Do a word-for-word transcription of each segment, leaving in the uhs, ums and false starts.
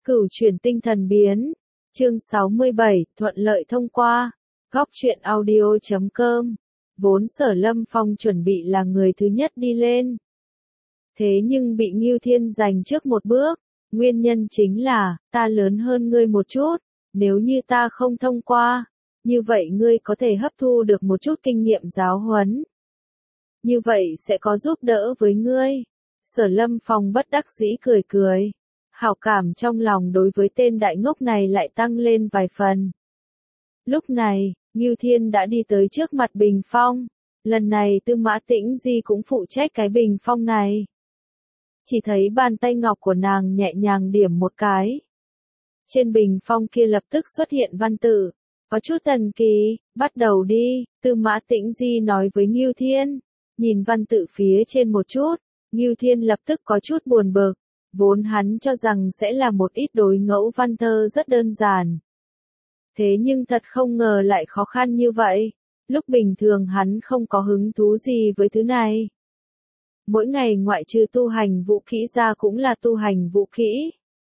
Cửu chuyển tinh thần biến. Chương sáu mươi bảy, thuận lợi thông qua. Góc truyện audio chấm com. Vốn Sở Lâm Phong chuẩn bị là người thứ nhất đi lên. Thế nhưng bị Ngưu Thiên giành trước một bước. Nguyên nhân chính là, ta lớn hơn ngươi một chút. Nếu như ta không thông qua, như vậy ngươi có thể hấp thu được một chút kinh nghiệm giáo huấn. Như vậy sẽ có giúp đỡ với ngươi. Sở Lâm Phong bất đắc dĩ cười cười. Hảo cảm trong lòng đối với tên đại ngốc này lại tăng lên vài phần. Lúc này, Ngưu Thiên đã đi tới trước mặt bình phong. Lần này Tư Mã Tĩnh Di cũng phụ trách cái bình phong này. Chỉ thấy bàn tay ngọc của nàng nhẹ nhàng điểm một cái. Trên bình phong kia lập tức xuất hiện văn tự. Có chút thần kỳ, bắt đầu đi, Tư Mã Tĩnh Di nói với Ngưu Thiên. Nhìn văn tự phía trên một chút, Ngưu Thiên lập tức có chút buồn bực. Vốn hắn cho rằng sẽ là một ít đối ngẫu văn thơ rất đơn giản. Thế nhưng thật không ngờ lại khó khăn như vậy. Lúc bình thường hắn không có hứng thú gì với thứ này. Mỗi ngày ngoại trừ tu hành vũ kỹ ra cũng là tu hành vũ kỹ.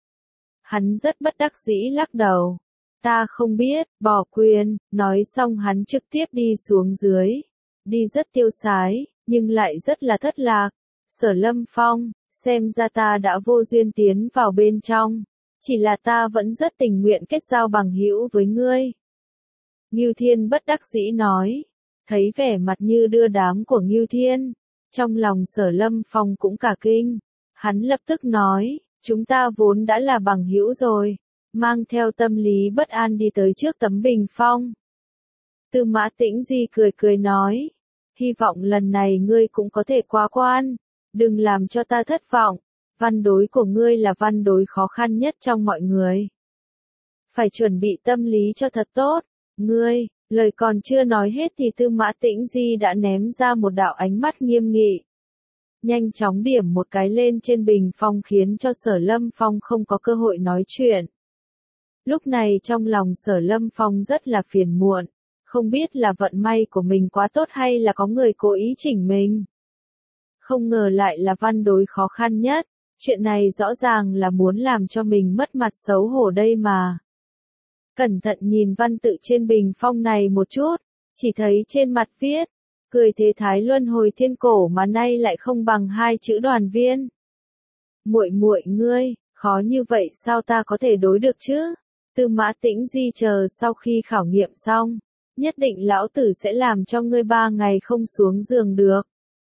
Hắn rất bất đắc dĩ lắc đầu. Ta không biết, bỏ quyền, nói xong hắn trực tiếp đi xuống dưới. Đi rất tiêu sái, nhưng lại rất là thất lạc. Sở Lâm Phong, xem ra ta đã vô duyên tiến vào bên trong. Chỉ là ta vẫn rất tình nguyện kết giao bằng hữu với ngươi. Ngưu Thiên bất đắc dĩ nói. Thấy vẻ mặt như đưa đám của Ngưu Thiên. Trong lòng Sở Lâm Phong cũng cả kinh. Hắn lập tức nói, chúng ta vốn đã là bằng hữu rồi. Mang theo tâm lý bất an đi tới trước tấm bình phong. Tư Mã Tĩnh Di cười cười nói. Hy vọng lần này ngươi cũng có thể qua quan. Đừng làm cho ta thất vọng. Văn đối của ngươi là văn đối khó khăn nhất trong mọi người. Phải chuẩn bị tâm lý cho thật tốt. Ngươi, lời còn chưa nói hết thì Tư Mã Tĩnh Di đã ném ra một đạo ánh mắt nghiêm nghị. Nhanh chóng điểm một cái lên trên bình phong khiến cho Sở Lâm Phong không có cơ hội nói chuyện. Lúc này trong lòng Sở Lâm Phong rất là phiền muộn. Không biết là vận may của mình quá tốt hay là có người cố ý chỉnh mình. Không ngờ lại là văn đối khó khăn nhất. Chuyện này rõ ràng là muốn làm cho mình mất mặt xấu hổ đây mà. Cẩn thận nhìn văn tự trên bình phong này một chút. Chỉ thấy trên mặt viết. Cười thế thái luân hồi thiên cổ mà nay lại không bằng hai chữ đoàn viên. Muội muội ngươi, khó như vậy sao ta có thể đối được chứ? Tư Mã Tĩnh Di chờ sau khi khảo nghiệm xong. Nhất định lão tử sẽ làm cho ngươi ba ngày không xuống giường được.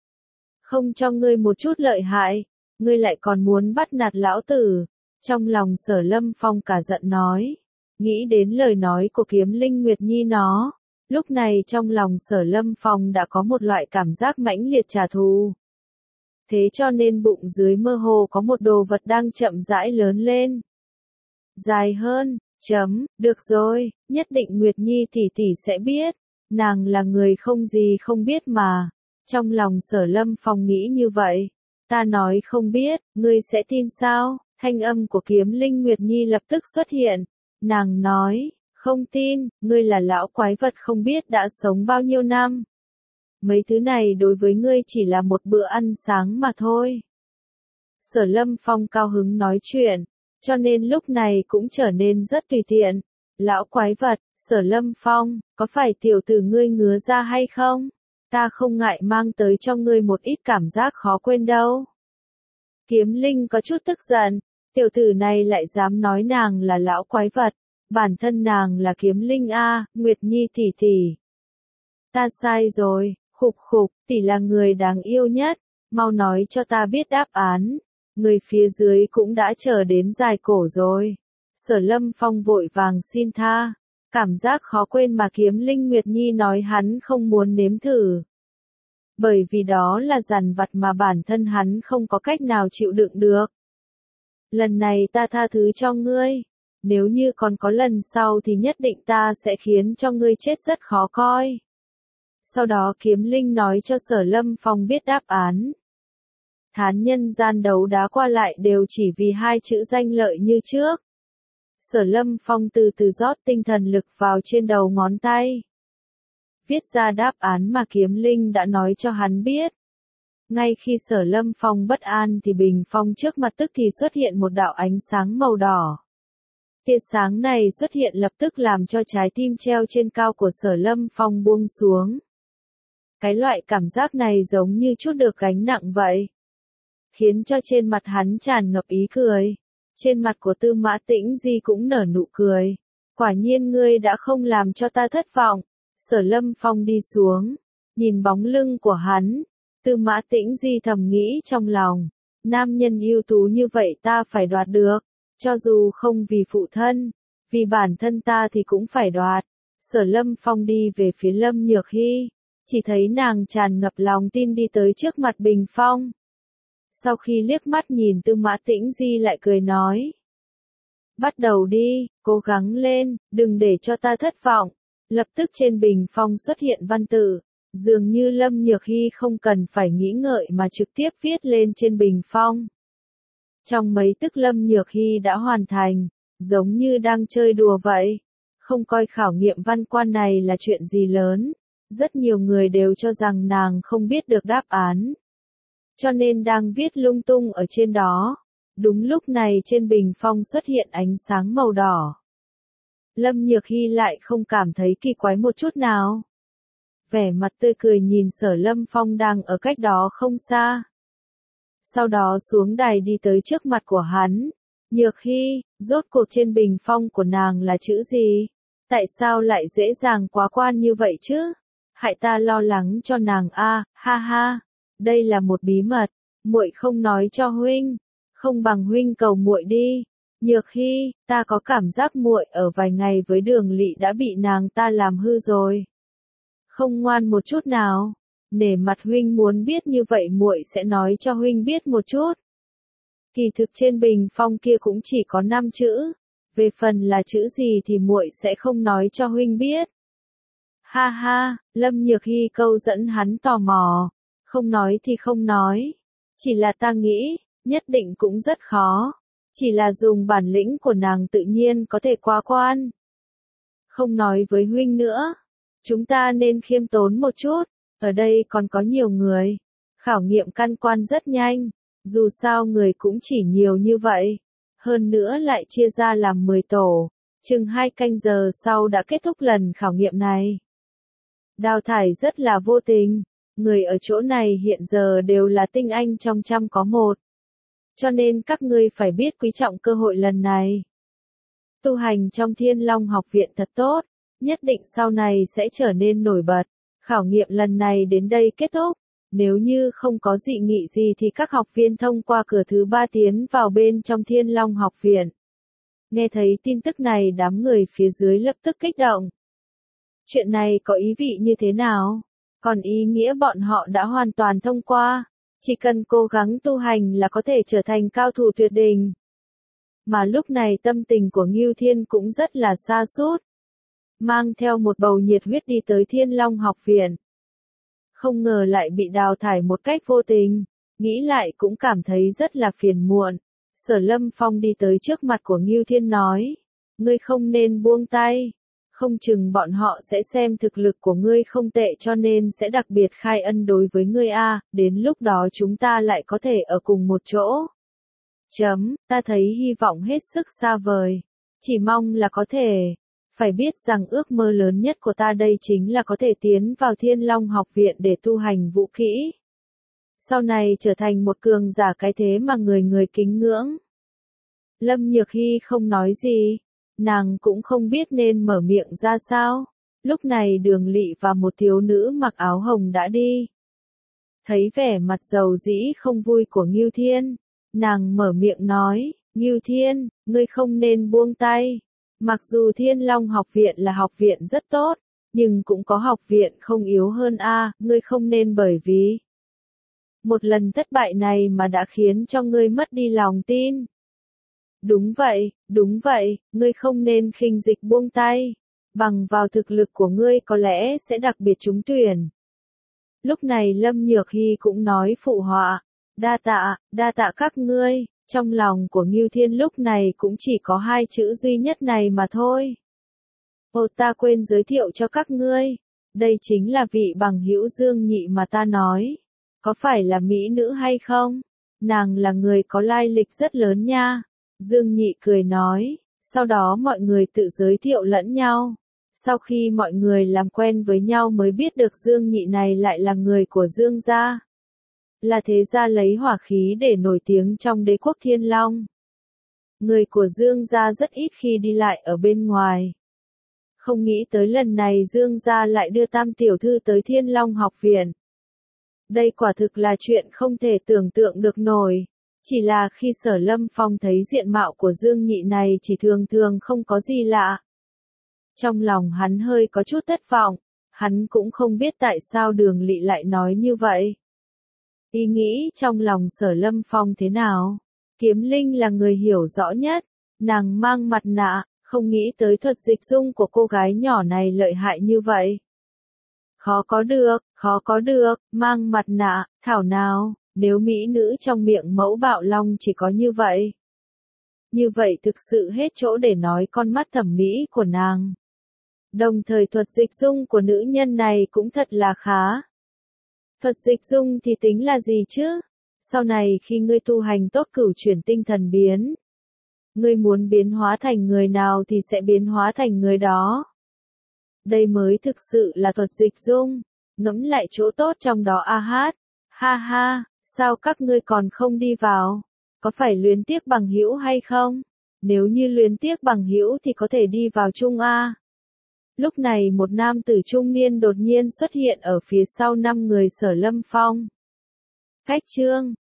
Không cho ngươi một chút lợi hại, ngươi lại còn muốn bắt nạt lão tử. Trong lòng Sở Lâm Phong cả giận nói. Nghĩ đến lời nói của Kiếm Linh Nguyệt Nhi nó. Lúc này trong lòng Sở Lâm Phong đã có một loại cảm giác mãnh liệt trả thù. Thế cho nên bụng dưới mơ hồ có một đồ vật đang chậm rãi lớn lên. Dài hơn, chấm, được rồi, nhất định Nguyệt Nhi tỷ tỷ sẽ biết. Nàng là người không gì không biết mà. Trong lòng Sở Lâm Phong nghĩ như vậy. Ta nói không biết, ngươi sẽ tin sao? Thanh âm của Kiếm Linh Nguyệt Nhi lập tức xuất hiện. Nàng nói, không tin, ngươi là lão quái vật không biết đã sống bao nhiêu năm. Mấy thứ này đối với ngươi chỉ là một bữa ăn sáng mà thôi. Sở Lâm Phong cao hứng nói chuyện, cho nên lúc này cũng trở nên rất tùy tiện. Lão quái vật, Sở Lâm Phong, có phải tiểu tử ngươi ngứa ra hay không? Ta không ngại mang tới cho ngươi một ít cảm giác khó quên đâu. Kiếm Linh có chút tức giận, tiểu tử này lại dám nói nàng là lão quái vật, bản thân nàng là Kiếm Linh a, Nguyệt Nhi tỷ tỷ. Ta sai rồi, khục khục, tỷ là người đáng yêu nhất, mau nói cho ta biết đáp án. Người phía dưới cũng đã chờ đến dài cổ rồi. Sở Lâm Phong vội vàng xin tha. Cảm giác khó quên mà Kiếm Linh Nguyệt Nhi nói hắn không muốn nếm thử. Bởi vì đó là dằn vặt mà bản thân hắn không có cách nào chịu đựng được. Lần này ta tha thứ cho ngươi. Nếu như còn có lần sau thì nhất định ta sẽ khiến cho ngươi chết rất khó coi. Sau đó Kiếm Linh nói cho Sở Lâm Phong biết đáp án. Thán nhân gian đấu đá qua lại đều chỉ vì hai chữ danh lợi như trước. Sở Lâm Phong từ từ rót tinh thần lực vào trên đầu ngón tay. Viết ra đáp án mà Kiếm Linh đã nói cho hắn biết. Ngay khi Sở Lâm Phong bất an thì bình phong trước mặt tức thì xuất hiện một đạo ánh sáng màu đỏ. Tia sáng này xuất hiện lập tức làm cho trái tim treo trên cao của Sở Lâm Phong buông xuống. Cái loại cảm giác này giống như chút được gánh nặng vậy. Khiến cho trên mặt hắn tràn ngập ý cười. Trên mặt của Tư Mã Tĩnh Di cũng nở nụ cười. Quả nhiên ngươi đã không làm cho ta thất vọng. Sở Lâm Phong đi xuống. Nhìn bóng lưng của hắn. Tư Mã Tĩnh Di thầm nghĩ trong lòng. Nam nhân ưu tú như vậy ta phải đoạt được. Cho dù không vì phụ thân. Vì bản thân ta thì cũng phải đoạt. Sở Lâm Phong đi về phía Lâm Nhược Hy. Chỉ thấy nàng tràn ngập lòng tin đi tới trước mặt bình phong. Sau khi liếc mắt nhìn Tư Mã Tĩnh Di lại cười nói. Bắt đầu đi, cố gắng lên, đừng để cho ta thất vọng. Lập tức trên bình phong xuất hiện văn tự. Dường như Lâm Nhược Hy không cần phải nghĩ ngợi mà trực tiếp viết lên trên bình phong. Trong mấy tức Lâm Nhược Hy đã hoàn thành, giống như đang chơi đùa vậy. Không coi khảo nghiệm văn quan này là chuyện gì lớn. Rất nhiều người đều cho rằng nàng không biết được đáp án. Cho nên đang viết lung tung ở trên đó. Đúng lúc này trên bình phong xuất hiện ánh sáng màu đỏ. Lâm Nhược Hy lại không cảm thấy kỳ quái một chút nào. Vẻ mặt tươi cười nhìn Sở Lâm Phong đang ở cách đó không xa. Sau đó xuống đài đi tới trước mặt của hắn. Nhược Hy, rốt cuộc trên bình phong của nàng là chữ gì? Tại sao lại dễ dàng quá quan như vậy chứ? Hại ta lo lắng cho nàng a, ha ha. Đây là một bí mật, muội không nói cho huynh, không bằng huynh cầu muội đi. Nhược Hy, ta có cảm giác muội ở vài ngày với Đường Lỵ đã bị nàng ta làm hư rồi. Không ngoan một chút nào. Nể mặt huynh muốn biết như vậy muội sẽ nói cho huynh biết một chút. Kỳ thực trên bình phong kia cũng chỉ có năm chữ, về phần là chữ gì thì muội sẽ không nói cho huynh biết. Ha ha, Lâm Nhược Hy câu dẫn hắn tò mò. Không nói thì không nói. Chỉ là ta nghĩ, nhất định cũng rất khó. Chỉ là dùng bản lĩnh của nàng tự nhiên có thể qua quan. Không nói với huynh nữa. Chúng ta nên khiêm tốn một chút. Ở đây còn có nhiều người. Khảo nghiệm căn quan rất nhanh. Dù sao người cũng chỉ nhiều như vậy. Hơn nữa lại chia ra làm mười tổ. Chừng hai canh giờ sau đã kết thúc lần khảo nghiệm này. Đào thải rất là vô tình. Người ở chỗ này hiện giờ đều là tinh anh trong trăm có một. Cho nên các ngươi phải biết quý trọng cơ hội lần này. Tu hành trong Thiên Long học viện thật tốt. Nhất định sau này sẽ trở nên nổi bật. Khảo nghiệm lần này đến đây kết thúc. Nếu như không có dị nghị gì thì các học viên thông qua cửa thứ ba tiến vào bên trong Thiên Long học viện. Nghe thấy tin tức này đám người phía dưới lập tức kích động. Chuyện này có ý vị như thế nào? Còn ý nghĩa bọn họ đã hoàn toàn thông qua. Chỉ cần cố gắng tu hành là có thể trở thành cao thủ tuyệt đỉnh. Mà lúc này tâm tình của Ngưu Thiên cũng rất là sa sút. Mang theo một bầu nhiệt huyết đi tới Thiên Long học viện. Không ngờ lại bị đào thải một cách vô tình. Nghĩ lại cũng cảm thấy rất là phiền muộn. Sở Lâm Phong đi tới trước mặt của Ngưu Thiên nói. Ngươi không nên buông tay. Không chừng bọn họ sẽ xem thực lực của ngươi không tệ cho nên sẽ đặc biệt khai ân đối với ngươi a, đến lúc đó chúng ta lại có thể ở cùng một chỗ. Chấm, ta thấy hy vọng hết sức xa vời. Chỉ mong là có thể. Phải biết rằng ước mơ lớn nhất của ta đây chính là có thể tiến vào Thiên Long học viện để tu hành vũ kỹ. Sau này trở thành một cường giả cái thế mà người người kính ngưỡng. Lâm Nhược Hy không nói gì. Nàng cũng không biết nên mở miệng ra sao. Lúc này Đường Lỵ và một thiếu nữ mặc áo hồng đã đi. Thấy vẻ mặt dầu dĩ không vui của Ngưu Thiên. Nàng mở miệng nói, Ngưu Thiên, ngươi không nên buông tay. Mặc dù Thiên Long học viện là học viện rất tốt, nhưng cũng có học viện không yếu hơn a, ngươi không nên bởi vì một lần thất bại này mà đã khiến cho ngươi mất đi lòng tin. Đúng vậy, đúng vậy, ngươi không nên khinh dịch buông tay. Bằng vào thực lực của ngươi có lẽ sẽ đặc biệt trúng tuyển. Lúc này Lâm Nhược Hy cũng nói phụ họa. Đa tạ, đa tạ các ngươi. Trong lòng của Ngưu Thiên lúc này cũng chỉ có hai chữ duy nhất này mà thôi. Ồ, ta quên giới thiệu cho các ngươi. Đây chính là vị bằng hữu Dương Nhị mà ta nói. Có phải là mỹ nữ hay không? Nàng là người có lai lịch rất lớn nha. Dương Nhị cười nói, Sau đó mọi người tự giới thiệu lẫn nhau. Sau khi mọi người làm quen với nhau mới biết được Dương Nhị này lại là người của Dương gia. Là thế gia lấy hỏa khí để nổi tiếng trong đế quốc Thiên Long. Người của Dương gia rất ít khi đi lại ở bên ngoài. Không nghĩ tới lần này Dương gia lại đưa Tam tiểu thư tới Thiên Long học viện. Đây quả thực là chuyện không thể tưởng tượng được nổi. Chỉ là khi Sở Lâm Phong thấy diện mạo của Dương Nhị này chỉ thường thường không có gì lạ. Trong lòng hắn hơi có chút thất vọng, hắn cũng không biết tại sao Đường Lị lại nói như vậy. Ý nghĩ trong lòng Sở Lâm Phong thế nào? Kiếm Linh là người hiểu rõ nhất, nàng mang mặt nạ, không nghĩ tới thuật dịch dung của cô gái nhỏ này lợi hại như vậy. Khó có được, khó có được, mang mặt nạ, thảo nào, nếu mỹ nữ trong miệng Mẫu Bạo Long chỉ có như vậy. Như vậy thực sự hết chỗ để nói con mắt thẩm mỹ của nàng. Đồng thời thuật dịch dung của nữ nhân này cũng thật là khá. Thuật dịch dung thì tính là gì chứ? Sau này khi ngươi tu hành tốt cửu chuyển tinh thần biến, ngươi muốn biến hóa thành người nào thì sẽ biến hóa thành người đó. Đây mới thực sự là thuật dịch dung, ngẫm lại chỗ tốt trong đó a hát. Ha ha, sao các ngươi còn không đi vào? Có phải luyến tiếc bằng hữu hay không? Nếu như luyến tiếc bằng hữu thì có thể đi vào chung a. Lúc này một nam tử trung niên đột nhiên xuất hiện ở phía sau năm người Sở Lâm Phong. Khách trương,